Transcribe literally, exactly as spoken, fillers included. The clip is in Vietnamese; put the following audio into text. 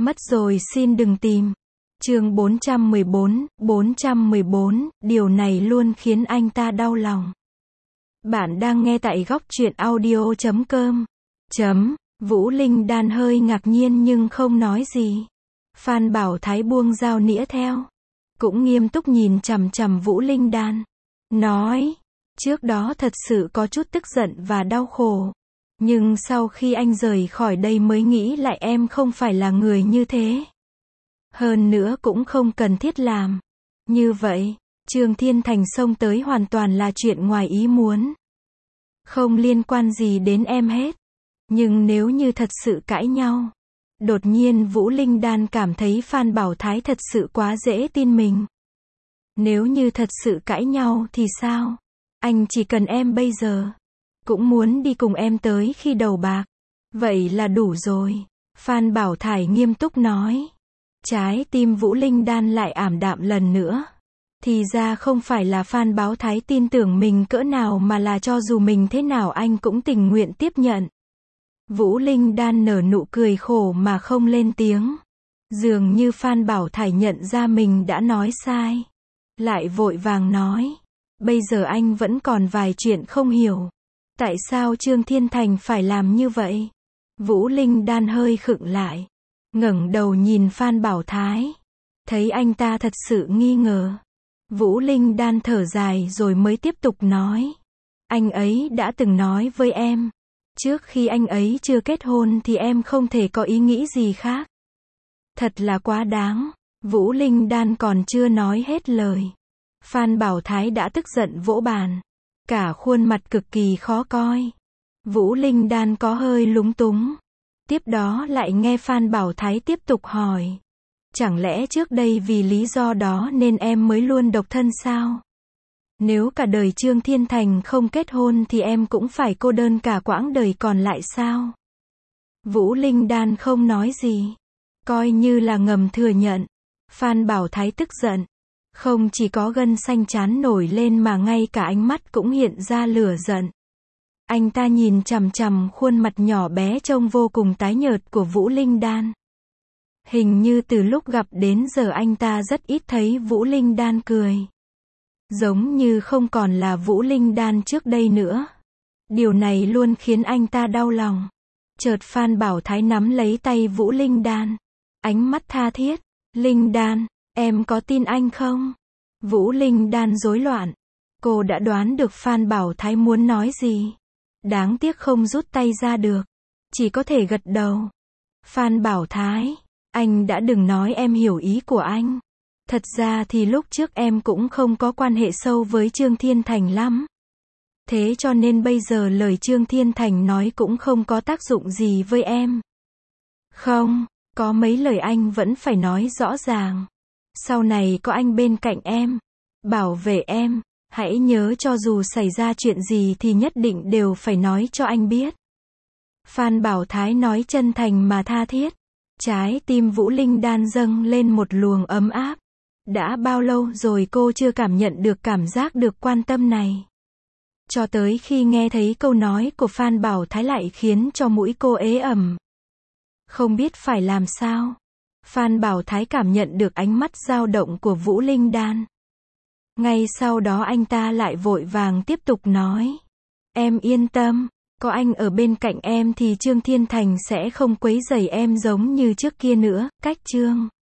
Mất rồi xin đừng tìm. Chương bốn trăm mười bốn, bốn trăm mười bốn, điều này luôn khiến anh ta đau lòng. Bạn đang nghe tại góc truyện audio chấm com. Chấm, Vũ Linh Đan hơi ngạc nhiên nhưng không nói gì. Phan Bảo Thái buông dao nĩa theo. Cũng nghiêm túc nhìn chằm chằm Vũ Linh Đan. Nói, trước đó thật sự có chút tức giận và đau khổ. Nhưng sau khi anh rời khỏi đây mới nghĩ lại em không phải là người như thế. Hơn nữa cũng không cần thiết làm. Như vậy, Trương Thiên Thành xông tới hoàn toàn là chuyện ngoài ý muốn. Không liên quan gì đến em hết. Nhưng nếu như thật sự cãi nhau. Đột nhiên Vũ Linh Đan cảm thấy Phan Bảo Thái thật sự quá dễ tin mình. Nếu như thật sự cãi nhau thì sao? Anh chỉ cần em bây giờ. Cũng muốn đi cùng em tới khi đầu bạc. Vậy là đủ rồi. Phan Bảo Thái nghiêm túc nói. Trái tim Vũ Linh Đan lại ảm đạm lần nữa. Thì ra không phải là Phan Bảo Thái tin tưởng mình cỡ nào mà là cho dù mình thế nào anh cũng tình nguyện tiếp nhận. Vũ Linh Đan nở nụ cười khổ mà không lên tiếng. Dường như Phan Bảo Thái nhận ra mình đã nói sai. Lại vội vàng nói. Bây giờ anh vẫn còn vài chuyện không hiểu. Tại sao Trương Thiên Thành phải làm như vậy? Vũ Linh Đan hơi khựng lại. Ngẩng đầu nhìn Phan Bảo Thái. Thấy anh ta thật sự nghi ngờ. Vũ Linh Đan thở dài rồi mới tiếp tục nói. Anh ấy đã từng nói với em. Trước khi anh ấy chưa kết hôn thì em không thể có ý nghĩ gì khác. Thật là quá đáng. Vũ Linh Đan còn chưa nói hết lời. Phan Bảo Thái đã tức giận vỗ bàn. Cả khuôn mặt cực kỳ khó coi. Vũ Linh Đan có hơi lúng túng. Tiếp đó lại nghe Phan Bảo Thái tiếp tục hỏi. Chẳng lẽ trước đây vì lý do đó nên em mới luôn độc thân sao? Nếu cả đời Trương Thiên Thành không kết hôn thì em cũng phải cô đơn cả quãng đời còn lại sao? Vũ Linh Đan không nói gì. Coi như là ngầm thừa nhận. Phan Bảo Thái tức giận. Không chỉ có gân xanh trán nổi lên mà ngay cả ánh mắt cũng hiện ra lửa giận. Anh ta nhìn chằm chằm khuôn mặt nhỏ bé trông vô cùng tái nhợt của Vũ Linh Đan. Hình như từ lúc gặp đến giờ anh ta rất ít thấy Vũ Linh Đan cười. Giống như không còn là Vũ Linh Đan trước đây nữa. Điều này luôn khiến anh ta đau lòng. Chợt Phan Bảo Thái nắm lấy tay Vũ Linh Đan. Ánh mắt tha thiết. Linh Đan, em có tin anh không? Vũ Linh Đan rối loạn. Cô đã đoán được Phan Bảo Thái muốn nói gì. Đáng tiếc không rút tay ra được. Chỉ có thể gật đầu. Phan Bảo Thái, anh đã đừng nói em hiểu ý của anh. Thật ra thì lúc trước em cũng không có quan hệ sâu với Trương Thiên Thành lắm. Thế cho nên bây giờ lời Trương Thiên Thành nói cũng không có tác dụng gì với em. Không, có mấy lời anh vẫn phải nói rõ ràng. Sau này có anh bên cạnh em, bảo vệ em, hãy nhớ cho dù xảy ra chuyện gì thì nhất định đều phải nói cho anh biết. Phan Bảo Thái nói chân thành mà tha thiết. Trái tim Vũ Linh Đan dâng lên một luồng ấm áp. Đã bao lâu rồi cô chưa cảm nhận được cảm giác được quan tâm này. Cho tới khi nghe thấy câu nói của Phan Bảo Thái lại khiến cho mũi cô ế ẩm. Không biết phải làm sao. Phan Bảo Thái cảm nhận được ánh mắt dao động của Vũ Linh Đan. Ngay sau đó anh ta lại vội vàng tiếp tục nói. Em yên tâm, có anh ở bên cạnh em thì Trương Thiên Thành sẽ không quấy rầy em giống như trước kia nữa. Cách Trương